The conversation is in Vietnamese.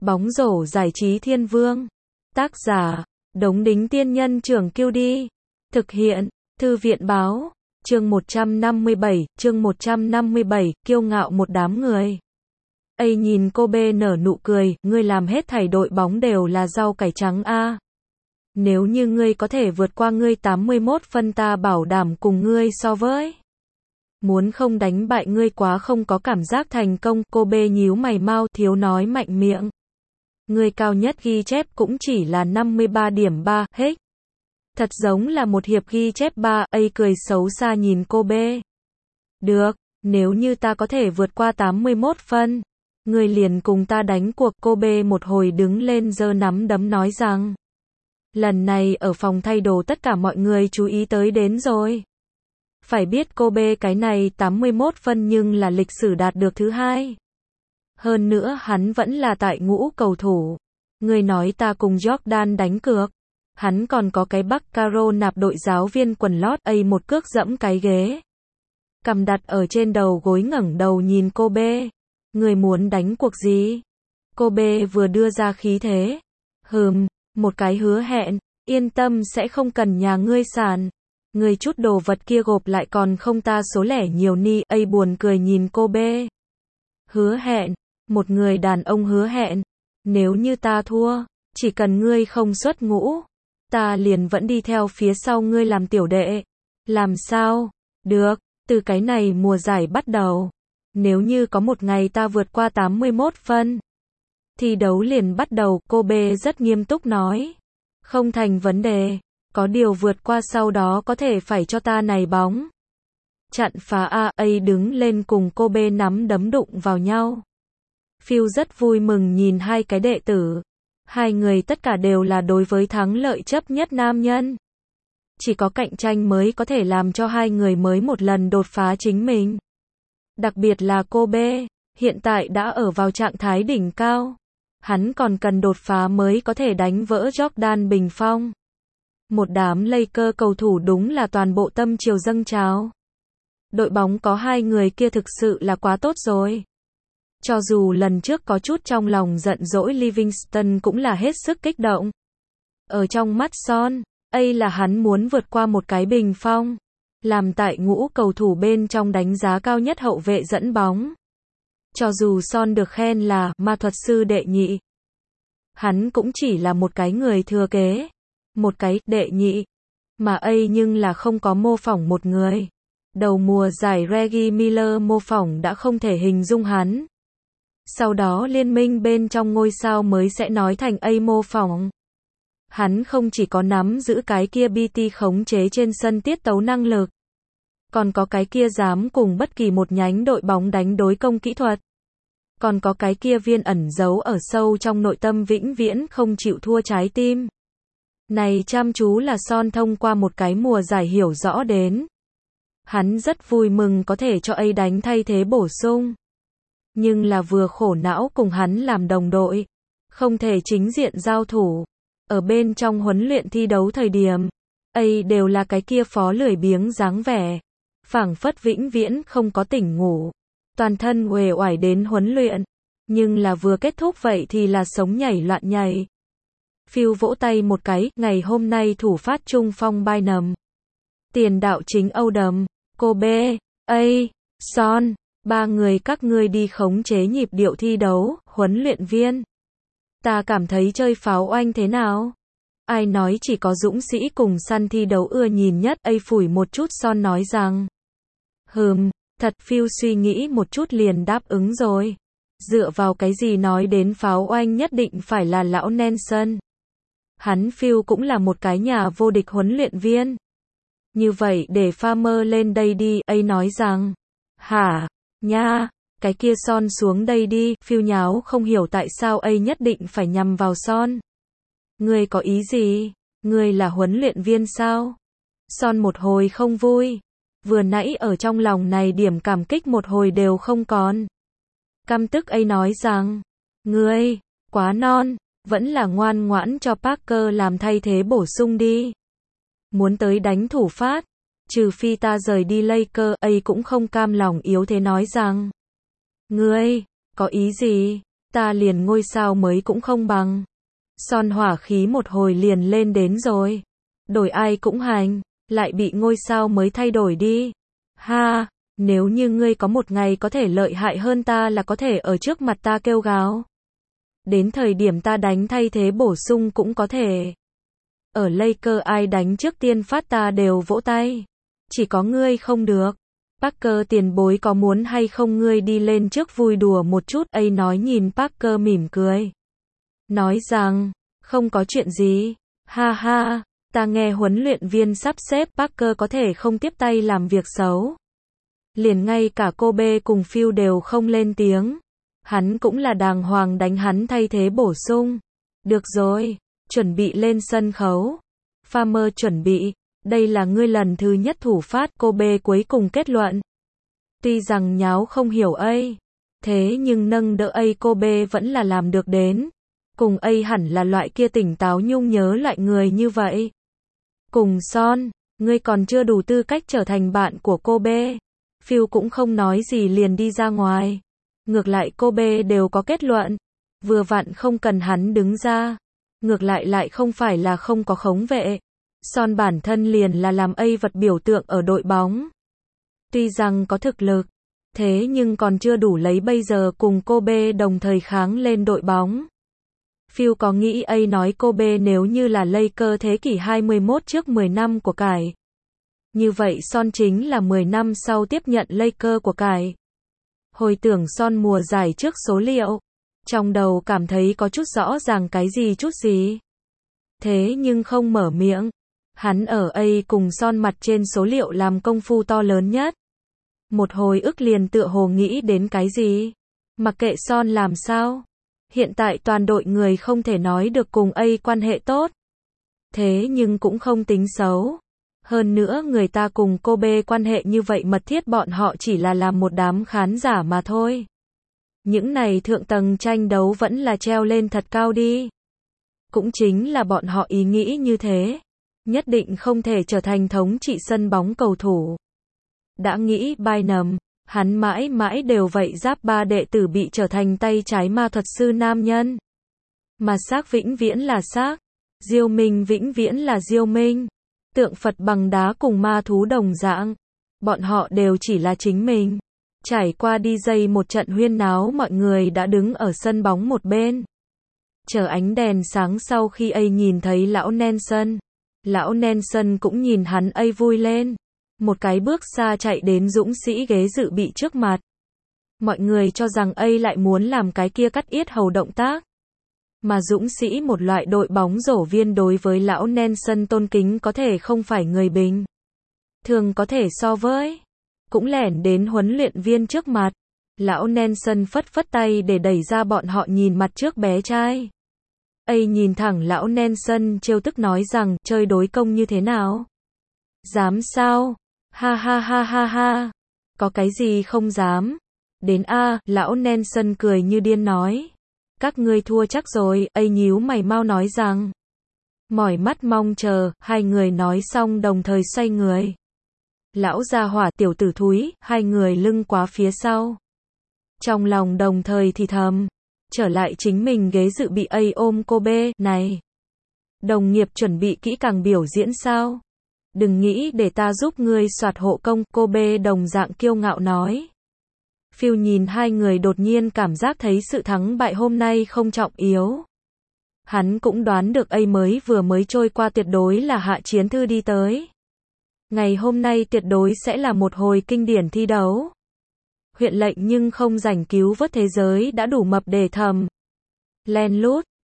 Bóng rổ giải trí thiên vương. Tác giả, Đống Đính Tiên Nhân Trưởng Kiêu Đi. Thực hiện, Thư viện Báo. Chương 157, kiêu ngạo một đám người. Ây nhìn cô bê nở nụ cười, ngươi làm hết thảy đội bóng đều là rau cải trắng a. Nếu như ngươi có thể vượt qua ngươi 81 phân ta bảo đảm cùng ngươi so với. Muốn không đánh bại ngươi quá không có cảm giác thành công, cô bê nhíu mày mau, thiếu nói mạnh miệng. Ngươi cao nhất ghi chép cũng chỉ là 53.3, hết. Thật giống là một hiệp ghi chép 3, Ây cười xấu xa nhìn cô bê. Được, nếu như ta có thể vượt qua 81 phân, ngươi liền cùng ta đánh cuộc. Cô bê một hồi đứng lên giơ nắm đấm nói rằng. Lần này ở phòng thay đồ tất cả mọi người chú ý tới đến rồi. Phải biết cô bê cái này 81 phân nhưng là lịch sử đạt được thứ 2. Hơn nữa hắn vẫn là tại ngũ cầu thủ. Người nói ta cùng Jordan đánh cược. Hắn còn có cái bắc caro nạp đội giáo viên quần lót, Ây một cước dẫm cái ghế. Cầm đặt ở trên đầu gối ngẩng đầu nhìn cô bê. Người muốn đánh cuộc gì? Cô bê vừa đưa ra khí thế. Một cái hứa hẹn, yên tâm sẽ không cần nhà ngươi sàn. Ngươi chút đồ vật kia gộp lại còn không ta số lẻ nhiều ni. Ây buồn cười nhìn cô bê. Hứa hẹn, một người đàn ông hứa hẹn. Nếu như ta thua, chỉ cần ngươi không xuất ngũ, ta liền vẫn đi theo phía sau ngươi làm tiểu đệ. Làm sao? Được, từ cái này mùa giải bắt đầu. Nếu như có một ngày ta vượt qua 81 phân, thi đấu liền bắt đầu, cô bê rất nghiêm túc nói. Không thành vấn đề, có điều vượt qua sau đó có thể phải cho ta này bóng. Chặn phá a. Ây đứng lên cùng cô bê nắm đấm đụng vào nhau. Phil rất vui mừng nhìn hai cái đệ tử. Hai người tất cả đều là đối với thắng lợi chấp nhất nam nhân. Chỉ có cạnh tranh mới có thể làm cho hai người mới một lần đột phá chính mình. Đặc biệt là cô bê, hiện tại đã ở vào trạng thái đỉnh cao. Hắn còn cần đột phá mới có thể đánh vỡ Jordan bình phong. Một đám Lakers cầu thủ đúng là toàn bộ tâm triều dâng trào. Đội bóng có hai người kia thực sự là quá tốt rồi. Cho dù lần trước có chút trong lòng giận dỗi, Livingston cũng là hết sức kích động. Ở trong mắt Son, Ây là hắn muốn vượt qua một cái bình phong. Làm tại ngũ cầu thủ bên trong đánh giá cao nhất hậu vệ dẫn bóng. Cho dù Son được khen là ma thuật sư đệ nhị, hắn cũng chỉ là một cái người thừa kế. Một cái đệ nhị. Mà Ây nhưng là không có mô phỏng một người. Đầu mùa giải Reggie Miller mô phỏng đã không thể hình dung hắn. Sau đó liên minh bên trong ngôi sao mới sẽ nói thành Ây mô phỏng. Hắn không chỉ có nắm giữ cái kia BT khống chế trên sân tiết tấu năng lực, còn có cái kia dám cùng bất kỳ một nhánh đội bóng đánh đối công kỹ thuật. Còn có cái kia viên ẩn giấu ở sâu trong nội tâm vĩnh viễn không chịu thua trái tim. Này chăm chú là Son thông qua một cái mùa giải hiểu rõ đến. Hắn rất vui mừng có thể cho Ây đánh thay thế bổ sung. Nhưng là vừa khổ não cùng hắn làm đồng đội. Không thể chính diện giao thủ. Ở bên trong huấn luyện thi đấu thời điểm, Ây đều là cái kia phó lười biếng dáng vẻ. Phảng phất vĩnh viễn không có tỉnh ngủ. Toàn thân uể oải đến huấn luyện. Nhưng là vừa kết thúc vậy thì là sống nhảy loạn nhảy. Phil vỗ tay một cái, ngày hôm nay thủ phát trung phong Bynum. Tiền đạo chính Odom, cô bê, Ây, Son, ba người các ngươi đi khống chế nhịp điệu thi đấu, huấn luyện viên. Ta cảm thấy chơi pháo oanh thế nào? Ai nói chỉ có dũng sĩ cùng săn thi đấu ưa nhìn nhất, Ây phủi một chút Son nói rằng. Thật. Phil suy nghĩ một chút liền đáp ứng rồi. Dựa vào cái gì nói đến pháo oanh nhất định phải là lão Nelson. Hắn Phil cũng là một cái nhà vô địch huấn luyện viên. Như vậy để Farmer lên đây đi, Ây nói rằng. Hả? Nha, cái kia Son xuống đây đi. Phil nháo không hiểu tại sao Ây nhất định phải nhằm vào Son. Ngươi có ý gì? Ngươi là huấn luyện viên sao? Son một hồi không vui. Vừa nãy ở trong lòng này điểm cảm kích một hồi đều không còn. Căm tức Ây nói rằng. Ngươi, quá non. Vẫn là ngoan ngoãn cho Parker làm thay thế bổ sung đi. Muốn tới đánh thủ phát. Trừ phi ta rời đi Lakers, Ây cũng không cam lòng yếu thế nói rằng. Ngươi, có ý gì? Ta liền ngôi sao mới cũng không bằng. Son hỏa khí một hồi liền lên đến rồi. Đổi ai cũng hành, lại bị ngôi sao mới thay đổi đi. Ha, nếu như ngươi có một ngày có thể lợi hại hơn ta là có thể ở trước mặt ta kêu gào. Đến thời điểm ta đánh thay thế bổ sung cũng có thể. Ở Lakers ai đánh trước tiên phát ta đều vỗ tay. Chỉ có ngươi không được. Parker tiền bối có muốn hay không ngươi đi lên trước vui đùa một chút. A nói nhìn Parker mỉm cười. Nói rằng, không có chuyện gì. Ha ha, ta nghe huấn luyện viên sắp xếp Parker có thể không tiếp tay làm việc xấu. Liền ngay cả Kobe cùng Phil đều không lên tiếng. Hắn cũng là đàng hoàng đánh hắn thay thế bổ sung. Được rồi, chuẩn bị lên sân khấu. Farmer chuẩn bị, đây là ngươi lần thứ nhất thủ phát, Kobe cuối cùng kết luận. Tuy rằng nháo không hiểu A, thế nhưng nâng đỡ A Kobe vẫn là làm được đến. Cùng A hẳn là loại kia tỉnh táo nhung nhớ loại người như vậy. Cùng Son, ngươi còn chưa đủ tư cách trở thành bạn của Kobe. Phil cũng không nói gì liền đi ra ngoài. Ngược lại Kobe đều có kết luận. Vừa vặn không cần hắn đứng ra. Ngược lại không phải là không có khống vệ. Son bản thân liền là làm A vật biểu tượng ở đội bóng. Tuy rằng có thực lực, thế nhưng còn chưa đủ lấy bây giờ cùng Kobe đồng thời kháng lên đội bóng. Phil có nghĩ A nói Kobe nếu như là Lakers thế kỷ 21 trước 10 năm của cải. Như vậy Son chính là 10 năm sau tiếp nhận Lakers của cải. Hồi tưởng Son mùa giải trước số liệu, trong đầu cảm thấy có chút rõ ràng cái gì chút gì. Thế nhưng không mở miệng. Hắn ở A cùng Son mặt trên số liệu làm công phu to lớn nhất. Một hồi ức liền tựa hồ nghĩ đến cái gì. Mặc kệ Son làm sao. Hiện tại toàn đội người không thể nói được cùng A quan hệ tốt. Thế nhưng cũng không tính xấu. Hơn nữa người ta cùng Kobe quan hệ như vậy mật thiết bọn họ chỉ là làm một đám khán giả mà thôi. Những này thượng tầng tranh đấu vẫn là treo lên thật cao đi. Cũng chính là bọn họ ý nghĩ như thế. Nhất định không thể trở thành thống trị sân bóng cầu thủ. Đã nghĩ Bynum, hắn mãi mãi đều vậy giáp ba đệ tử bị trở thành tay trái ma thuật sư nam nhân. Mà xác vĩnh viễn là xác. Diêu Minh vĩnh viễn là Diêu Minh. Tượng Phật bằng đá cùng ma thú đồng dạng. Bọn họ đều chỉ là chính mình. Trải qua đi dây một trận huyên náo mọi người đã đứng ở sân bóng một bên. Chờ ánh đèn sáng sau khi A nhìn thấy lão Nelson. Lão Nelson cũng nhìn hắn A vui lên. Một cái bước xa chạy đến dũng sĩ ghế dự bị trước mặt. Mọi người cho rằng A lại muốn làm cái kia cắt yết hầu động tác. Mà dũng sĩ một loại đội bóng rổ viên đối với lão Nelson tôn kính có thể không phải người bình thường có thể so với. Cũng lẻn đến huấn luyện viên trước mặt. Lão Nelson phất phất tay để đẩy ra bọn họ nhìn mặt trước bé trai. A nhìn thẳng lão Nelson trêu tức nói rằng chơi đối công như thế nào? Dám sao? Ha ha ha ha ha. Có cái gì không dám? Đến A, lão Nelson cười như điên nói. Các ngươi thua chắc rồi, A nhíu mày mau nói rằng. Mỏi mắt mong chờ, hai người nói xong đồng thời xoay người. Lão gia hỏa tiểu tử thúi, hai người lưng quá phía sau. Trong lòng đồng thời thì thầm. Trở lại chính mình ghế dự bị A ôm Kobe, này. Đồng nghiệp chuẩn bị kỹ càng biểu diễn sao? Đừng nghĩ để ta giúp ngươi soạt hộ công, Kobe đồng dạng kiêu ngạo nói. Phil nhìn hai người đột nhiên cảm giác thấy sự thắng bại hôm nay không trọng yếu. Hắn cũng đoán được A vừa mới trôi qua tuyệt đối là hạ chiến thư đi tới. Ngày hôm nay tuyệt đối sẽ là một hồi kinh điển thi đấu. Huyện lệnh nhưng không rảnh cứu vớt thế giới đã đủ mập để thầm. Len lút,